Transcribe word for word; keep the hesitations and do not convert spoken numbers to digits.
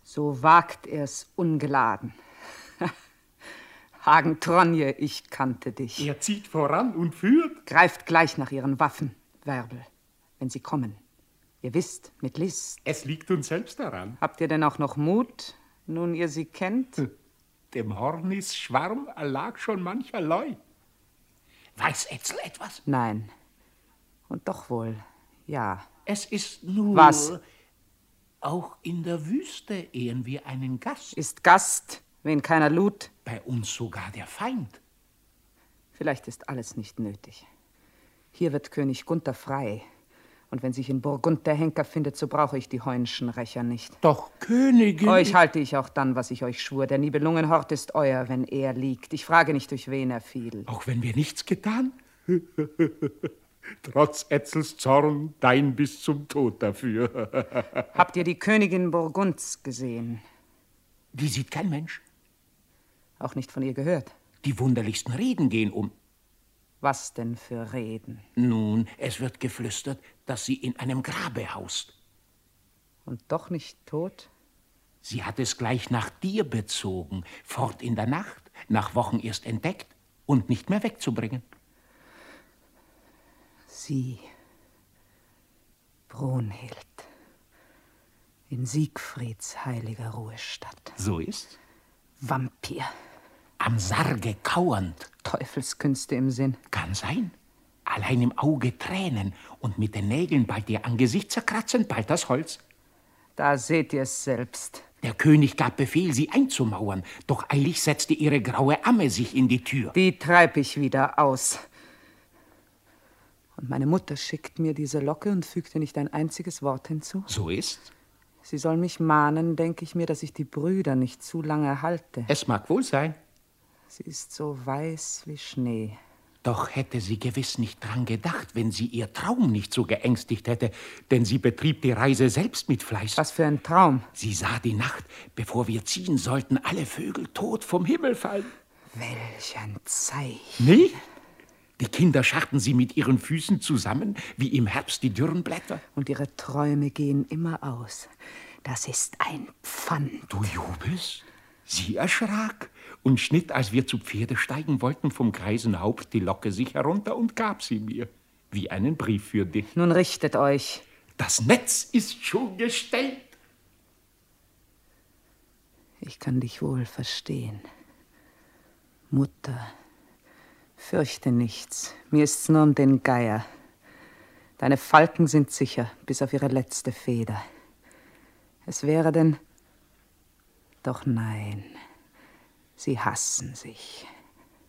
So wagt er's ungeladen. Hagen Tronje, ich kannte dich. Er zieht voran und führt. Greift gleich nach ihren Waffen, Werbel, wenn sie kommen. Ihr wisst, mit List. Es liegt uns selbst daran. Habt ihr denn auch noch Mut, nun ihr sie kennt? Dem Hornisschwarm erlag schon mancherlei. Weiß Etzel etwas? Nein. Und doch wohl, ja. Es ist nur... Was? Auch in der Wüste ehren wir einen Gast. Ist Gast, wen keiner lud? Bei uns sogar der Feind. Vielleicht ist alles nicht nötig. Hier wird König Gunther frei. Und wenn sich in Burgund der Henker findet, so brauche ich die heunischen Rächer nicht. Doch, Königin... Euch halte ich auch dann, was ich euch schwur. Der Nibelungenhort ist euer, wenn er liegt. Ich frage nicht, durch wen er fiel. Auch wenn wir nichts getan? Trotz Etzels Zorn, dein bis zum Tod dafür. Habt ihr die Königin Burgunds gesehen? Die sieht kein Mensch. Auch nicht von ihr gehört? Die wunderlichsten Reden gehen um. Was denn für Reden? Nun, es wird geflüstert, dass sie in einem Grabe haust. Und doch nicht tot? Sie hat es gleich nach dir bezogen, fort in der Nacht, nach Wochen erst entdeckt und nicht mehr wegzubringen. Sie, Brunhild, in Siegfrieds heiliger Ruhestatt. So ist. Vampir. Am Sarge kauernd. Teufelskünste im Sinn. Kann sein. Allein im Auge Tränen und mit den Nägeln bald ihr Angesicht zerkratzend, bald das Holz. Da seht ihr's selbst. Der König gab Befehl, sie einzumauern, doch eilig setzte ihre graue Amme sich in die Tür. Die treib ich wieder aus. Und meine Mutter schickt mir diese Locke und fügte nicht ein einziges Wort hinzu. So ist's. Sie soll mich mahnen, denke ich mir, dass ich die Brüder nicht zu lange halte. Es mag wohl sein. Sie ist so weiß wie Schnee. Doch hätte sie gewiss nicht dran gedacht, wenn sie ihr Traum nicht so geängstigt hätte, denn sie betrieb die Reise selbst mit Fleiß. Was für ein Traum? Sie sah die Nacht, bevor wir ziehen sollten, alle Vögel tot vom Himmel fallen. Welch ein Zeichen. Nicht? Die Kinder scharrten sie mit ihren Füßen zusammen, wie im Herbst die dürren Blätter. Und ihre Träume gehen immer aus. Das ist ein Pfand. Du jubelst? Sie erschrak und schnitt, als wir zu Pferde steigen wollten, vom greisen Haupt die Locke sich herunter und gab sie mir, wie einen Brief für dich. Nun richtet euch. Das Netz ist schon gestellt. Ich kann dich wohl verstehen. Mutter, fürchte nichts. Mir ist's nur um den Geier. Deine Falken sind sicher, bis auf ihre letzte Feder. Es wäre denn... Doch nein, sie hassen sich.